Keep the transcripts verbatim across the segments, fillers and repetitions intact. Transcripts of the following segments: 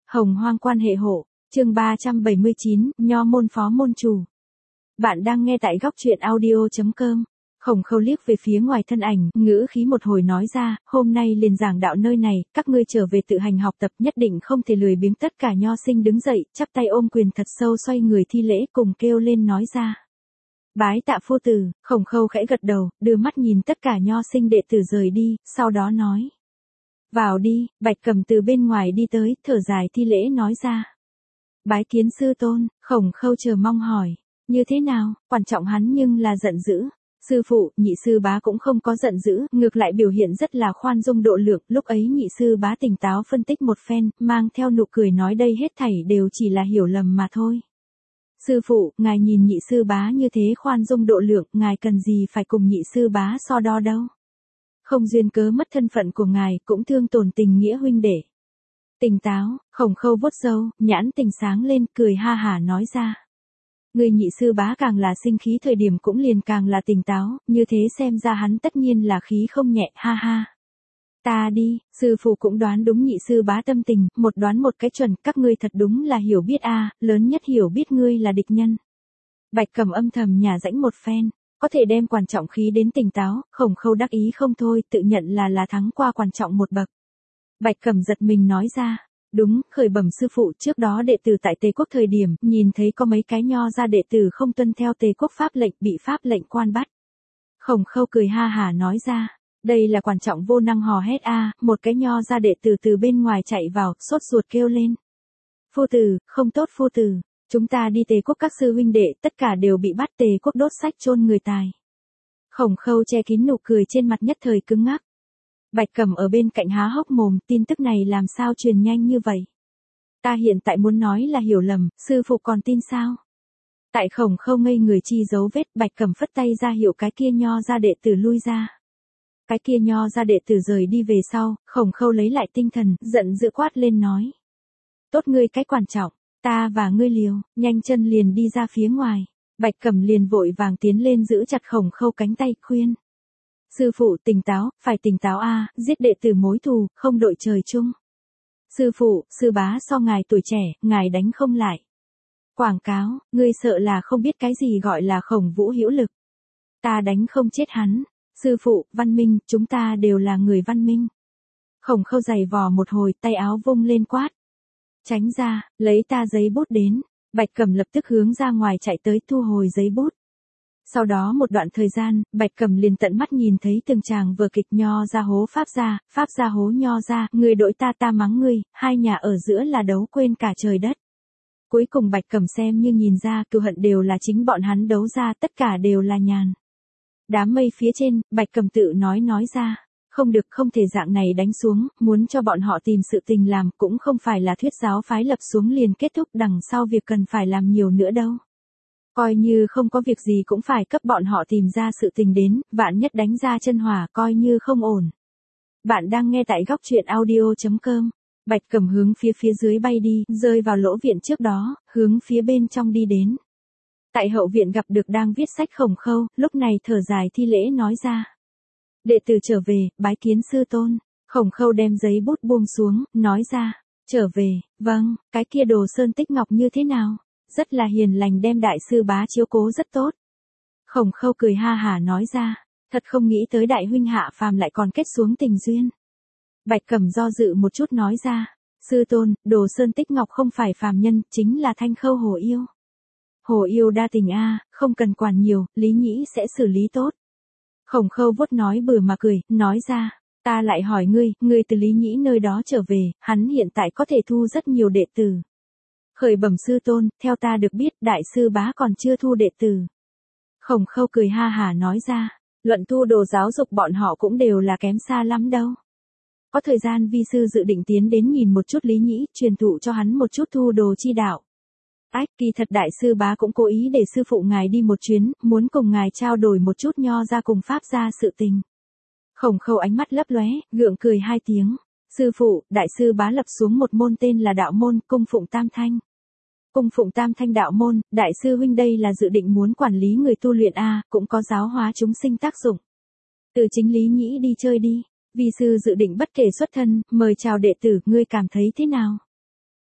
Hồng hoang quan hệ hộ, chương ba trăm bảy mươi chín, Nho môn phó môn chủ. Bạn đang nghe tại góc truyện audio.com. Khổng Khâu liếc về phía ngoài thân ảnh, ngữ khí một hồi nói ra, hôm nay liền giảng đạo nơi này, các ngươi trở về tự hành học tập, nhất định không thể lười biếng. Tất cả nho sinh đứng dậy, chắp tay ôm quyền thật sâu, xoay người thi lễ, cùng kêu lên nói ra. Bái tạ phu tử. Khổng Khâu khẽ gật đầu, đưa mắt nhìn tất cả nho sinh đệ tử rời đi, sau đó nói. Vào đi. Bạch Cầm từ bên ngoài đi tới, thở dài thi lễ nói ra. Bái kiến sư tôn. Khổng Khâu chờ mong hỏi. Như thế nào? Quan trọng hắn nhưng là giận dữ. Sư phụ, nhị sư bá cũng không có giận dữ, ngược lại biểu hiện rất là khoan dung độ lượng. Lúc ấy nhị sư bá tỉnh táo phân tích một phen, mang theo nụ cười nói đây hết thảy đều chỉ là hiểu lầm mà thôi. Sư phụ, ngài nhìn nhị sư bá như thế khoan dung độ lượng, ngài cần gì phải cùng nhị sư bá so đo đâu. Không duyên cớ mất thân phận của ngài, cũng thương tổn tình nghĩa huynh đệ. Tỉnh táo. Khổng Khâu vuốt râu, nhãn tình sáng lên, cười ha hả nói ra. Người nhị sư bá càng là sinh khí thời điểm cũng liền càng là tỉnh táo, như thế xem ra hắn tất nhiên là khí không nhẹ, ha ha. Ta đi. Sư phụ cũng đoán đúng nhị sư bá tâm tình, một đoán một cái chuẩn, các ngươi thật đúng là hiểu biết a, lớn nhất hiểu biết ngươi là địch nhân. Bạch Cầm âm thầm nhả rãnh một phen, có thể đem quan trọng khí đến tỉnh táo, Khổng Khâu đắc ý không thôi, tự nhận là là thắng qua quan trọng một bậc. Bạch Cầm giật mình nói ra. Đúng, khởi bẩm sư phụ, trước đó đệ tử tại Tề quốc thời điểm, nhìn thấy có mấy cái nho ra đệ tử không tuân theo Tề quốc pháp lệnh, bị pháp lệnh quan bắt. Khổng Khâu cười ha hả nói ra, đây là quan trọng vô năng hò hét a, một cái nho ra đệ tử từ bên ngoài chạy vào, sốt ruột kêu lên. Phu tử, không tốt phu tử, chúng ta đi Tề quốc các sư huynh đệ, tất cả đều bị bắt, Tề quốc đốt sách chôn người tài. Khổng Khâu che kín nụ cười trên mặt nhất thời cứng ngắc. Bạch Cầm ở bên cạnh há hốc mồm, tin tức này làm sao truyền nhanh như vậy? Ta hiện tại muốn nói là hiểu lầm, sư phụ còn tin sao? Tại Khổng Khâu ngây người chi dấu vết, Bạch Cầm phất tay ra hiệu cái kia nho ra đệ tử lui ra. Cái kia nho ra đệ tử rời đi về sau, Khổng Khâu lấy lại tinh thần, giận dữ quát lên nói. Tốt ngươi cái quan trọng, ta và ngươi liều, nhanh chân liền đi ra phía ngoài. Bạch Cầm liền vội vàng tiến lên giữ chặt Khổng Khâu cánh tay, khuyên. Sư phụ tỉnh táo, phải tỉnh táo a, giết đệ tử mối thù, không đội trời chung. Sư phụ, sư bá so ngài tuổi trẻ, ngài đánh không lại. Quảng cáo, ngươi sợ là không biết cái gì gọi là Khổng Vũ hữu lực. Ta đánh không chết hắn. Sư phụ, văn minh, chúng ta đều là người văn minh. Khổng Khâu giày vò một hồi, tay áo vung lên quát. Tránh ra, lấy ta giấy bút đến. Bạch Cầm lập tức hướng ra ngoài chạy tới, thu hồi giấy bút. Sau đó một đoạn thời gian, Bạch Cầm liền tận mắt nhìn thấy từng chàng vừa kịch nho ra hố pháp ra, pháp ra hố nho ra, người đội ta ta mắng ngươi, hai nhà ở giữa là đấu quên cả trời đất. Cuối cùng Bạch Cầm xem như nhìn ra cừu hận đều là chính bọn hắn đấu ra, tất cả đều là nhàn. Đám mây phía trên, Bạch Cầm tự nói nói ra, không được, không thể dạng này đánh xuống, muốn cho bọn họ tìm sự tình làm, cũng không phải là thuyết giáo phái lập xuống liền kết thúc, đằng sau việc cần phải làm nhiều nữa đâu. Coi như không có việc gì cũng phải cấp bọn họ tìm ra sự tình đến, vạn nhất đánh ra chân hỏa coi như không ổn. Bạn đang nghe tại góc truyện audio.com. Bạch Cầm hướng phía phía dưới bay đi, rơi vào lỗ viện trước đó, hướng phía bên trong đi đến. Tại hậu viện gặp được đang viết sách Khổng Khâu, lúc này thở dài thi lễ nói ra. Đệ tử trở về, bái kiến sư tôn. Khổng Khâu đem giấy bút buông xuống, nói ra. Trở về, vâng, cái kia Đồ Sơn Tích Ngọc như thế nào? Rất là hiền lành, đem đại sư bá chiếu cố rất tốt. Khổng Khâu cười ha hả nói ra, thật không nghĩ tới đại huynh hạ phàm lại còn kết xuống tình duyên. Bạch Cầm do dự một chút nói ra, sư tôn, Đồ Sơn Tích Ngọc không phải phàm nhân, chính là Thanh Khâu Hồ Yêu. Hồ Yêu đa tình a, không cần quản nhiều, Lý Nhĩ sẽ xử lý tốt. Khổng Khâu vuốt nói bừa mà cười, nói ra, ta lại hỏi ngươi, ngươi từ Lý Nhĩ nơi đó trở về, hắn hiện tại có thể thu rất nhiều đệ tử. Khởi bẩm sư tôn, theo ta được biết, đại sư bá còn chưa thu đệ tử. Khổng Khâu cười ha hả nói ra, luận thu đồ giáo dục bọn họ cũng đều là kém xa lắm đâu. Có thời gian vi sư dự định tiến đến nhìn một chút Lý Nhĩ, truyền thụ cho hắn một chút thu đồ chi đạo. Ách, kỳ thật đại sư bá cũng cố ý để sư phụ ngài đi một chuyến, muốn cùng ngài trao đổi một chút nho ra cùng pháp ra sự tình. Khổng Khâu ánh mắt lấp lóe, gượng cười hai tiếng. Sư phụ, đại sư bá lập xuống một môn tên là đạo môn, cung phụng tam thanh. Cung phụng tam thanh đạo môn, đại sư huynh đây là dự định muốn quản lý người tu luyện a, cũng có giáo hóa chúng sinh tác dụng. Từ chính Lý Nhĩ đi chơi đi, vi sư dự định bất kể xuất thân, mời chào đệ tử, ngươi cảm thấy thế nào?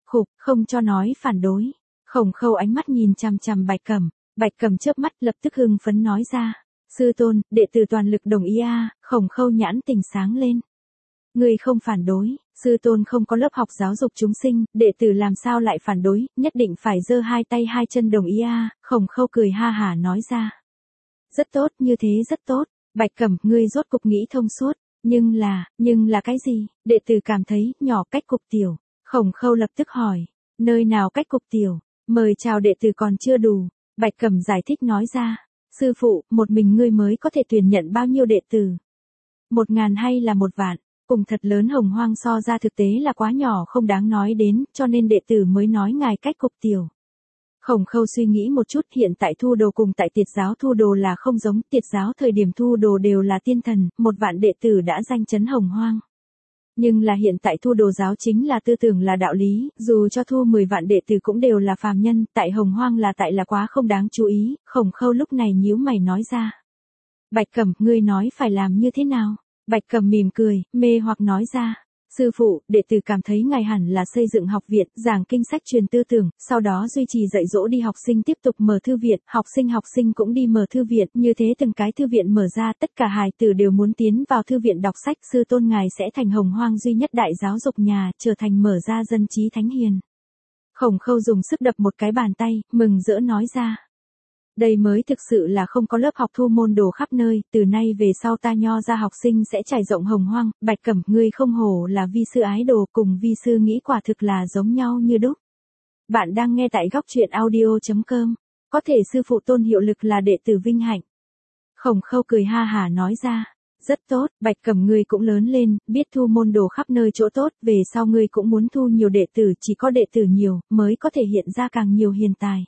khục, không cho nói phản đối. Khổng Khâu ánh mắt nhìn chằm chằm Bạch Cẩm, Bạch Cẩm chớp mắt lập tức hưng phấn nói ra. Sư tôn, đệ tử toàn lực đồng ý a. À. Khổng Khâu nhãn tình sáng lên. Ngươi không phản đối, sư tôn không có lớp học giáo dục chúng sinh, đệ tử làm sao lại phản đối, nhất định phải giơ hai tay hai chân đồng ý a. À. Khổng Khâu cười ha hả nói ra. Rất tốt, như thế rất tốt. Bạch Cẩm, ngươi rốt cục nghĩ thông suốt, nhưng là, nhưng là cái gì? Đệ tử cảm thấy nhỏ cách cục tiểu. Khổng Khâu lập tức hỏi, nơi nào cách cục tiểu? Mời chào đệ tử còn chưa đủ. Bạch Cẩm giải thích nói ra. Sư phụ, một mình ngươi mới có thể tuyển nhận bao nhiêu đệ tử? Một ngàn hay là một vạn? Cùng thật lớn Hồng Hoang so ra thực tế là quá nhỏ không đáng nói đến, cho nên đệ tử mới nói ngài cách cục tiểu. Khổng Khâu suy nghĩ một chút, hiện tại thu đồ cùng tại Tiệt giáo thu đồ là không giống, Tiệt giáo thời điểm thu đồ đều là tiên thần, một vạn đệ tử đã danh chấn Hồng Hoang. Nhưng là hiện tại thu đồ giáo chính là tư tưởng là đạo lý, dù cho thu mười vạn đệ tử cũng đều là phàm nhân, tại Hồng Hoang là tại là quá không đáng chú ý. Khổng Khâu lúc này nhíu mày nói ra. Bạch Cẩm, ngươi nói phải làm như thế nào? Bạch Cẩm mỉm cười, mê hoặc nói ra. Sư phụ, đệ tử cảm thấy ngài hẳn là xây dựng học viện, giảng kinh sách truyền tư tưởng, sau đó duy trì dạy dỗ đi học sinh tiếp tục mở thư viện, học sinh học sinh cũng đi mở thư viện, như thế từng cái thư viện mở ra, tất cả hài tử đều muốn tiến vào thư viện đọc sách, sư tôn ngài sẽ thành Hồng Hoang duy nhất đại giáo dục nhà, trở thành mở ra dân trí thánh hiền. Khổng Khâu dùng sức đập một cái bàn tay, mừng rỡ nói ra. Đây mới thực sự là không có lớp học thu môn đồ khắp nơi, từ nay về sau ta nho ra học sinh sẽ trải rộng Hồng Hoang. Bạch Cẩm, ngươi không hổ là vi sư ái đồ, cùng vi sư nghĩ quả thực là giống nhau như đúc. Bạn đang nghe tại góc truyện audio chấm com, có thể sư phụ tôn hiệu lực là đệ tử vinh hạnh. Khổng Khâu cười ha hả nói ra, rất tốt, Bạch Cẩm ngươi cũng lớn lên, biết thu môn đồ khắp nơi chỗ tốt, về sau ngươi cũng muốn thu nhiều đệ tử, chỉ có đệ tử nhiều, mới có thể hiện ra càng nhiều hiền tài.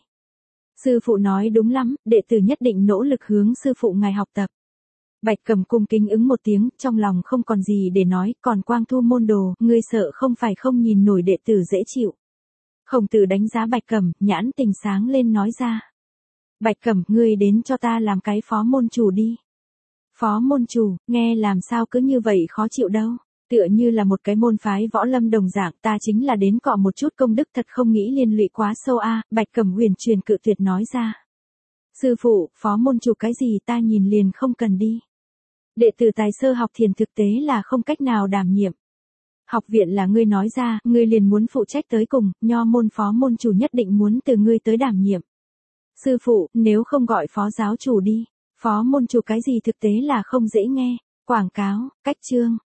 Sư phụ nói đúng lắm, đệ tử nhất định nỗ lực hướng sư phụ ngài học tập. Bạch Cẩm cung kính ứng một tiếng, trong lòng không còn gì để nói, còn quang thu môn đồ, ngươi sợ không phải không nhìn nổi đệ tử dễ chịu. Khổng Tử đánh giá Bạch Cẩm, nhãn tình sáng lên nói ra. Bạch Cẩm, ngươi đến cho ta làm cái phó môn chủ đi. Phó môn chủ, nghe làm sao cứ như vậy khó chịu đâu. Tựa như là một cái môn phái võ lâm đồng dạng, ta chính là đến cọ một chút công đức, thật không nghĩ liên lụy quá sâu a. À. Bạch Cẩm huyền truyền cự tuyệt nói ra. Sư phụ, phó môn chủ cái gì ta nhìn liền không cần đi. Đệ tử tài sơ học thiền thực tế là không cách nào đảm nhiệm. Học viện là ngươi nói ra, ngươi liền muốn phụ trách tới cùng, nho môn phó môn chủ nhất định muốn từ ngươi tới đảm nhiệm. Sư phụ, nếu không gọi phó giáo chủ đi. Phó môn chủ cái gì thực tế là không dễ nghe. Quảng cáo, cách chương.